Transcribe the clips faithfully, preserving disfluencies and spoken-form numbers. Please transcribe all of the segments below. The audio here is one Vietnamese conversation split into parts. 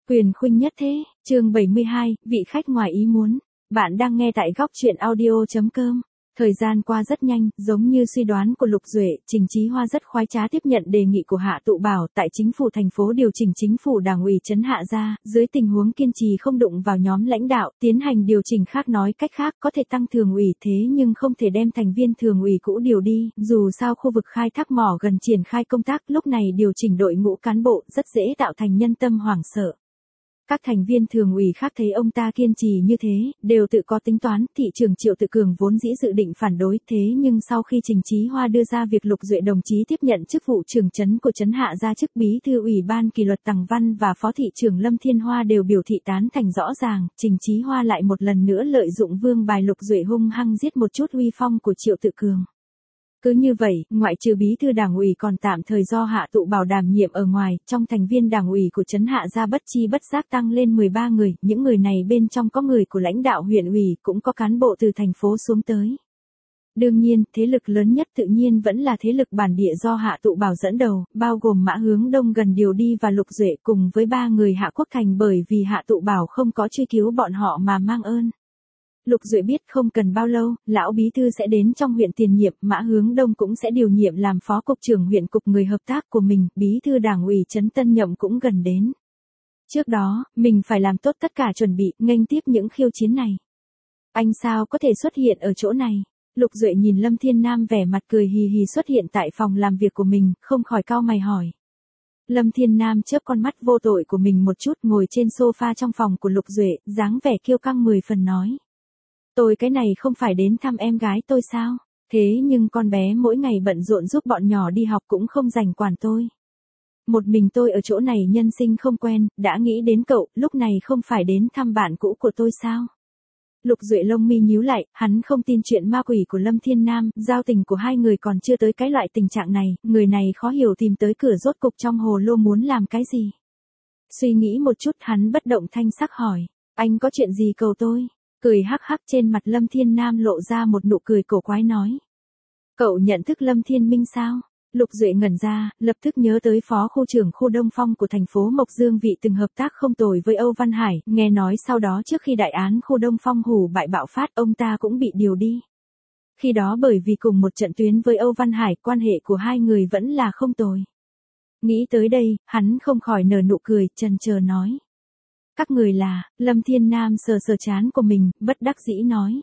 Quyền khuynh nhất thế, chương bảy mươi hai, vị khách ngoài ý muốn. Bạn đang nghe tại góc truyện audio chấm com. Thời gian qua rất nhanh, giống như suy đoán của Lục Duệ, Trình Chí Hoa rất khoái trá tiếp nhận đề nghị của Hạ Tụ Bảo tại chính phủ thành phố điều chỉnh chính phủ Đảng ủy trấn Hạ Gia, dưới tình huống kiên trì không đụng vào nhóm lãnh đạo, tiến hành điều chỉnh khác, nói cách khác có thể tăng thường ủy thế nhưng không thể đem thành viên thường ủy cũ điều đi, dù sao khu vực khai thác mỏ gần triển khai công tác, lúc này điều chỉnh đội ngũ cán bộ rất dễ tạo thành nhân tâm hoảng sợ. Các thành viên thường ủy khác thấy ông ta kiên trì như thế, đều tự có tính toán, thị trưởng Triệu Tự Cường vốn dĩ dự định phản đối, thế nhưng sau khi Trình Chí Hoa đưa ra việc Lục Duệ đồng chí tiếp nhận chức vụ trưởng trấn của trấn Hạ Gia, chức bí thư ủy ban kỷ luật Tằng Văn và phó thị trưởng Lâm Thiên Hoa đều biểu thị tán thành rõ ràng, Trình Chí Hoa lại một lần nữa lợi dụng vương bài Lục Duệ hung hăng giết một chút uy phong của Triệu Tự Cường. Cứ như vậy, ngoại trừ bí thư đảng ủy còn tạm thời do Hạ Tụ Bảo đảm nhiệm ở ngoài, trong thành viên đảng ủy của trấn Hạ Gia bất chi bất giác tăng lên mười ba người, những người này bên trong có người của lãnh đạo huyện ủy, cũng có cán bộ từ thành phố xuống tới. Đương nhiên, thế lực lớn nhất tự nhiên vẫn là thế lực bản địa do Hạ Tụ Bảo dẫn đầu, bao gồm Mã Hướng Đông gần điều đi và Lục Duệ cùng với ba người Hạ Quốc Thành, bởi vì Hạ Tụ Bảo không có truy cứu bọn họ mà mang ơn. Lục Duệ biết không cần bao lâu, lão bí thư sẽ đến trong huyện tiền nhiệm, Mã Hướng Đông cũng sẽ điều nhiệm làm phó cục trưởng huyện cục người hợp tác của mình, bí thư đảng ủy trấn Tân Nhậm cũng gần đến. Trước đó, mình phải làm tốt tất cả chuẩn bị, nghênh tiếp những khiêu chiến này. Anh sao có thể xuất hiện ở chỗ này? Lục Duệ nhìn Lâm Thiên Nam vẻ mặt cười hì hì xuất hiện tại phòng làm việc của mình, không khỏi cau mày hỏi. Lâm Thiên Nam chớp con mắt vô tội của mình một chút, ngồi trên sofa trong phòng của Lục Duệ, dáng vẻ kiêu căng mười phần nói. Tôi cái này không phải đến thăm em gái tôi sao? Thế nhưng con bé mỗi ngày bận rộn giúp bọn nhỏ đi học cũng không rảnh quản tôi. Một mình tôi ở chỗ này nhân sinh không quen, đã nghĩ đến cậu, lúc này không phải đến thăm bạn cũ của tôi sao? Lục Duệ lông mi nhíu lại, hắn không tin chuyện ma quỷ của Lâm Thiên Nam, giao tình của hai người còn chưa tới cái loại tình trạng này, người này khó hiểu tìm tới cửa rốt cục trong hồ lô muốn làm cái gì? Suy nghĩ một chút hắn bất động thanh sắc hỏi, anh có chuyện gì cầu tôi? Cười hắc hắc, trên mặt Lâm Thiên Nam lộ ra một nụ cười cổ quái nói. Cậu nhận thức Lâm Thiên Minh sao? Lục Duệ ngẩn ra, lập tức nhớ tới phó khu trưởng khu Đông Phong của thành phố Mộc Dương vị từng hợp tác không tồi với Âu Văn Hải, nghe nói sau đó trước khi đại án khu Đông Phong hủ bại bạo phát ông ta cũng bị điều đi. Khi đó bởi vì cùng một trận tuyến với Âu Văn Hải, quan hệ của hai người vẫn là không tồi. Nghĩ tới đây, hắn không khỏi nở nụ cười, chần chờ nói. Các người là, Lâm Thiên Nam sờ sờ trán của mình, bất đắc dĩ nói.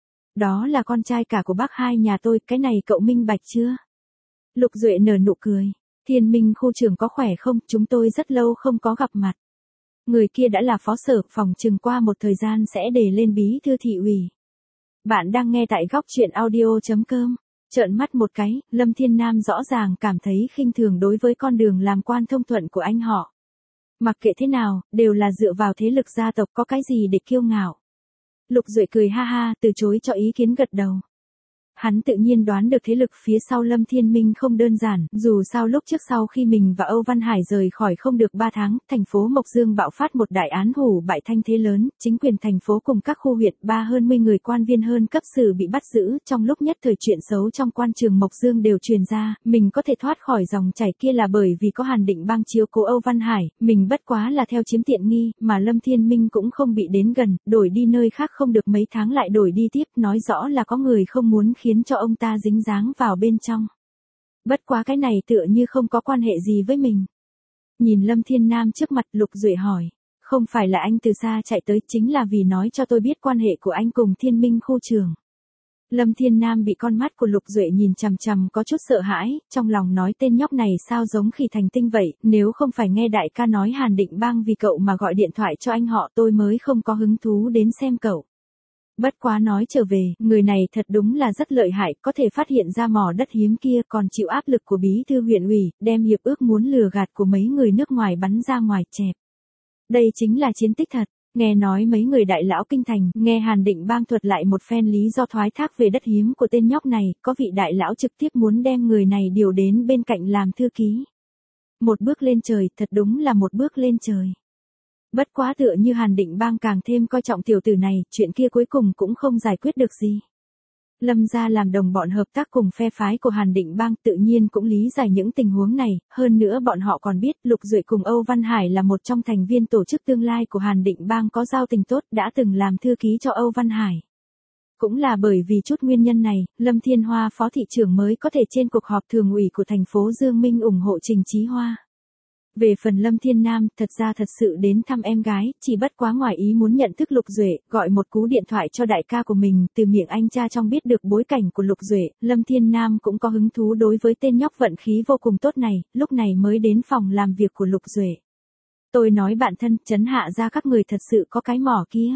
Đó là con trai cả của bác hai nhà tôi, cái này cậu minh bạch chưa? Lục Duệ nở nụ cười. Thiên Minh khu trưởng có khỏe không, chúng tôi rất lâu không có gặp mặt. Người kia đã là phó sở, phòng chừng qua một thời gian sẽ đề lên bí thư thị ủy. Bạn đang nghe tại góc truyện audio chấm com. Trợn mắt một cái, Lâm Thiên Nam rõ ràng cảm thấy khinh thường đối với con đường làm quan thông thuận của anh họ. Mặc kệ thế nào, đều là dựa vào thế lực gia tộc, có cái gì để kiêu ngạo. Lục Duệ cười ha ha, từ chối cho ý kiến, gật đầu. Hắn tự nhiên đoán được thế lực phía sau Lâm Thiên Minh không đơn giản, dù sao lúc trước sau khi mình và Âu Văn Hải rời khỏi không được ba tháng, thành phố Mộc Dương bạo phát một đại án hủ bại thanh thế lớn, chính quyền thành phố cùng các khu huyện, ba hơn mươi người quan viên hơn cấp sử bị bắt giữ, trong lúc nhất thời chuyện xấu trong quan trường Mộc Dương đều truyền ra, mình có thể thoát khỏi dòng chảy kia là bởi vì có Hàn Định Bang chiếu cố Âu Văn Hải, mình bất quá là theo chiếm tiện nghi, mà Lâm Thiên Minh cũng không bị đến gần, đổi đi nơi khác không được mấy tháng lại đổi đi tiếp, nói rõ là có người không muốn khiến cho ông ta dính dáng vào bên trong. Bất quá cái này tựa như không có quan hệ gì với mình. Nhìn Lâm Thiên Nam trước mặt, Lục Duệ hỏi, không phải là anh từ xa chạy tới, chính là vì nói cho tôi biết quan hệ của anh cùng Thiên Minh khu trưởng. Lâm Thiên Nam bị con mắt của Lục Duệ nhìn chằm chằm có chút sợ hãi, trong lòng nói tên nhóc này sao giống Khỉ Thành Tinh vậy, nếu không phải nghe đại ca nói Hàn Định Bang vì cậu mà gọi điện thoại cho anh họ, tôi mới không có hứng thú đến xem cậu. Bất quá nói trở về, người này thật đúng là rất lợi hại, có thể phát hiện ra mỏ đất hiếm kia, còn chịu áp lực của bí thư huyện ủy, đem hiệp ước muốn lừa gạt của mấy người nước ngoài bắn ra ngoài chẹp. Đây chính là chiến tích thật. Nghe nói mấy người đại lão kinh thành, nghe Hàn Định Bang thuật lại một phen lý do thoái thác về đất hiếm của tên nhóc này, có vị đại lão trực tiếp muốn đem người này điều đến bên cạnh làm thư ký. Một bước lên trời, thật đúng là một bước lên trời. Bất quá tựa như Hàn Định Bang càng thêm coi trọng tiểu tử này, chuyện kia cuối cùng cũng không giải quyết được gì. Lâm gia làm đồng bọn hợp tác cùng phe phái của Hàn Định Bang tự nhiên cũng lý giải những tình huống này, hơn nữa bọn họ còn biết Lục Duệ cùng Âu Văn Hải là một trong thành viên tổ chức tương lai của Hàn Định Bang có giao tình tốt đã từng làm thư ký cho Âu Văn Hải. Cũng là bởi vì chút nguyên nhân này, Lâm Thiên Hoa phó thị trưởng mới có thể trên cuộc họp thường ủy của thành phố Dương Minh ủng hộ Trình Chí Hoa. Về phần Lâm Thiên Nam, thật ra thật sự đến thăm em gái, chỉ bất quá ngoài ý muốn nhận thức Lục Duệ, gọi một cú điện thoại cho đại ca của mình, từ miệng anh cha trong biết được bối cảnh của Lục Duệ, Lâm Thiên Nam cũng có hứng thú đối với tên nhóc vận khí vô cùng tốt này, lúc này mới đến phòng làm việc của Lục Duệ. Tôi nói bạn thân, trấn hạ ra các người thật sự có cái mỏ kia.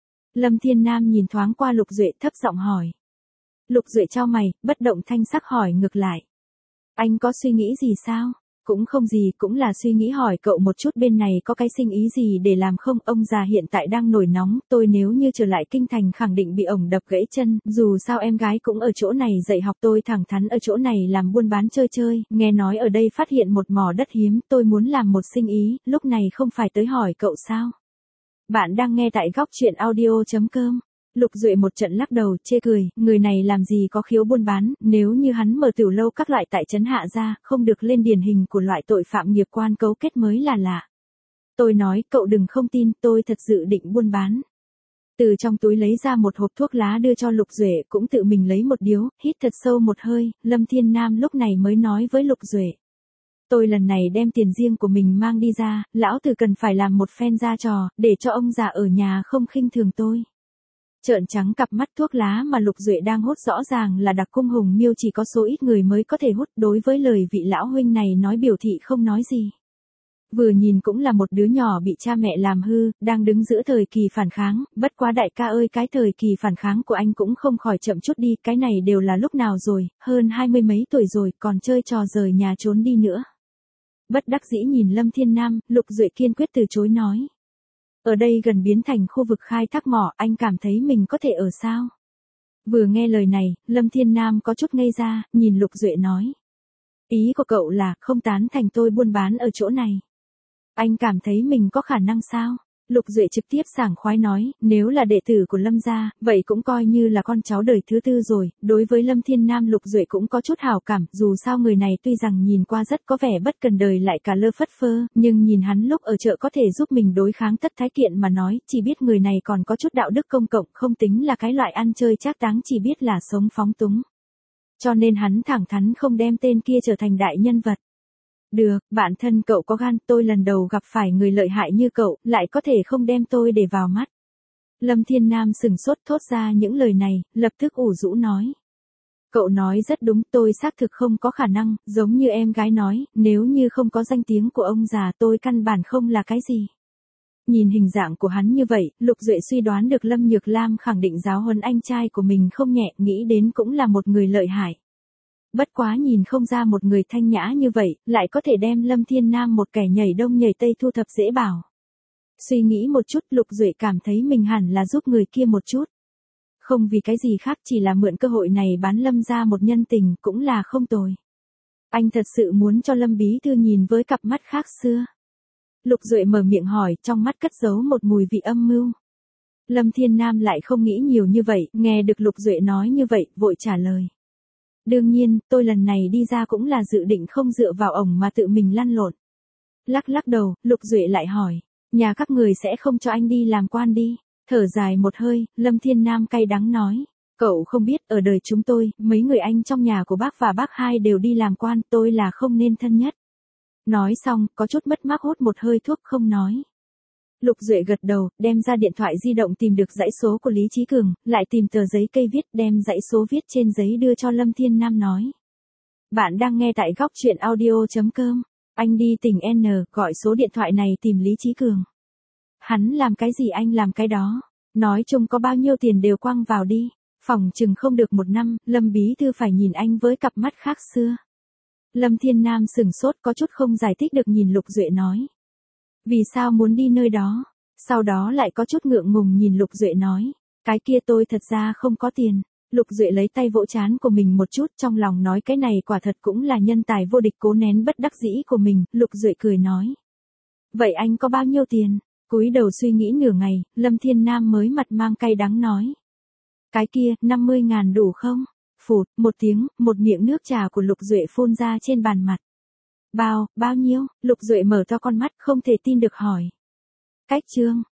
Lâm Thiên Nam nhìn thoáng qua Lục Duệ thấp giọng hỏi. Lục Duệ chau mày, bất động thanh sắc hỏi ngược lại. Anh có suy nghĩ gì sao? Cũng không gì, cũng là suy nghĩ hỏi cậu một chút bên này có cái sinh ý gì để làm không, ông già hiện tại đang nổi nóng, tôi nếu như trở lại kinh thành khẳng định bị ổng đập gãy chân, dù sao em gái cũng ở chỗ này dạy học tôi thẳng thắn ở chỗ này làm buôn bán chơi chơi, nghe nói ở đây phát hiện một mỏ đất hiếm, tôi muốn làm một sinh ý, lúc này không phải tới hỏi cậu sao? Bạn đang nghe tại góc truyện audio chấm com. Lục Duệ một trận lắc đầu, chê cười, người này làm gì có khiếu buôn bán, nếu như hắn mở tiểu lâu các loại tại trấn hạ ra, không được lên điển hình của loại tội phạm nghiệp quan cấu kết mới là lạ. Tôi nói, cậu đừng không tin, tôi thật sự định buôn bán. Từ trong túi lấy ra một hộp thuốc lá đưa cho Lục Duệ, cũng tự mình lấy một điếu, hít thật sâu một hơi, Lâm Thiên Nam lúc này mới nói với Lục Duệ. Tôi lần này đem tiền riêng của mình mang đi ra, lão tử cần phải làm một phen ra trò, để cho ông già ở nhà không khinh thường tôi. Trợn trắng cặp mắt thuốc lá mà Lục Duệ đang hút rõ ràng là đặc cung hùng miêu chỉ có số ít người mới có thể hút, đối với lời vị lão huynh này nói biểu thị không nói gì. Vừa nhìn cũng là một đứa nhỏ bị cha mẹ làm hư, đang đứng giữa thời kỳ phản kháng, bất quá đại ca ơi cái thời kỳ phản kháng của anh cũng không khỏi chậm chút đi, cái này đều là lúc nào rồi, hơn hai mươi mấy tuổi rồi, còn chơi trò rời nhà trốn đi nữa. Bất đắc dĩ nhìn Lâm Thiên Nam, Lục Duệ kiên quyết từ chối nói. Ở đây gần biến thành khu vực khai thác mỏ, anh cảm thấy mình có thể ở sao? Vừa nghe lời này, Lâm Thiên Nam có chút ngây ra, nhìn Lục Duệ nói. Ý của cậu là không tán thành tôi buôn bán ở chỗ này. Anh cảm thấy mình có khả năng sao? Lục Duệ trực tiếp sảng khoái nói, nếu là đệ tử của Lâm gia, vậy cũng coi như là con cháu đời thứ tư rồi, đối với Lâm Thiên Nam Lục Duệ cũng có chút hảo cảm, dù sao người này tuy rằng nhìn qua rất có vẻ bất cần đời lại cả lơ phất phơ, nhưng nhìn hắn lúc ở chợ có thể giúp mình đối kháng tất thái kiện mà nói, chỉ biết người này còn có chút đạo đức công cộng, không tính là cái loại ăn chơi trác táng, chỉ biết là sống phóng túng. Cho nên hắn thẳng thắn không đem tên kia trở thành đại nhân vật. Được, bạn thân cậu có gan, tôi lần đầu gặp phải người lợi hại như cậu, lại có thể không đem tôi để vào mắt. Lâm Thiên Nam sừng sốt thốt ra những lời này, lập tức ủ rũ nói. Cậu nói rất đúng, tôi xác thực không có khả năng, giống như em gái nói, nếu như không có danh tiếng của ông già tôi căn bản không là cái gì. Nhìn hình dạng của hắn như vậy, Lục Duệ suy đoán được Lâm Nhược Lam khẳng định giáo huấn anh trai của mình không nhẹ, nghĩ đến cũng là một người lợi hại. Bất quá nhìn không ra một người thanh nhã như vậy, lại có thể đem Lâm Thiên Nam một kẻ nhảy đông nhảy tây thu thập dễ bảo. Suy nghĩ một chút, Lục Duệ cảm thấy mình hẳn là giúp người kia một chút. Không vì cái gì khác, chỉ là mượn cơ hội này bán Lâm ra một nhân tình cũng là không tồi. Anh thật sự muốn cho Lâm bí thư nhìn với cặp mắt khác xưa. Lục Duệ mở miệng hỏi, trong mắt cất giấu một mùi vị âm mưu. Lâm Thiên Nam lại không nghĩ nhiều như vậy, nghe được Lục Duệ nói như vậy, vội trả lời. Đương nhiên, tôi lần này đi ra cũng là dự định không dựa vào ổng mà tự mình lăn lộn. Lắc lắc đầu, Lục Duệ lại hỏi, nhà các người sẽ không cho anh đi làm quan đi. Thở dài một hơi, Lâm Thiên Nam cay đắng nói, cậu không biết, ở đời chúng tôi, mấy người anh trong nhà của bác và bác hai đều đi làm quan, tôi là không nên thân nhất. Nói xong, có chút mất mát hút một hơi thuốc không nói. Lục Duệ gật đầu, đem ra điện thoại di động tìm được dãy số của Lý Chí Cường, lại tìm tờ giấy cây viết, đem dãy số viết trên giấy đưa cho Lâm Thiên Nam nói. Bạn đang nghe tại góc truyện audio chấm com, anh đi tỉnh N, gọi số điện thoại này tìm Lý Chí Cường. Hắn làm cái gì anh làm cái đó, nói chung có bao nhiêu tiền đều quăng vào đi, phòng chừng không được một năm, Lâm bí thư phải nhìn anh với cặp mắt khác xưa. Lâm Thiên Nam sừng sốt có chút không giải thích được nhìn Lục Duệ nói. Vì sao muốn đi nơi đó? Sau đó lại có chút ngượng ngùng nhìn Lục Duệ nói. Cái kia tôi thật ra không có tiền. Lục Duệ lấy tay vỗ trán của mình một chút, trong lòng nói cái này quả thật cũng là nhân tài vô địch, cố nén bất đắc dĩ của mình. Lục Duệ cười nói. Vậy anh có bao nhiêu tiền? Cúi đầu suy nghĩ nửa ngày, Lâm Thiên Nam mới mặt mang cay đắng nói. Cái kia, năm mươi ngàn đủ không? Phụt, một tiếng, một miệng nước trà của Lục Duệ phun ra trên bàn mặt. Bao, bao nhiêu? Lục Duệ mở to con mắt không thể tin được hỏi. Cách trương.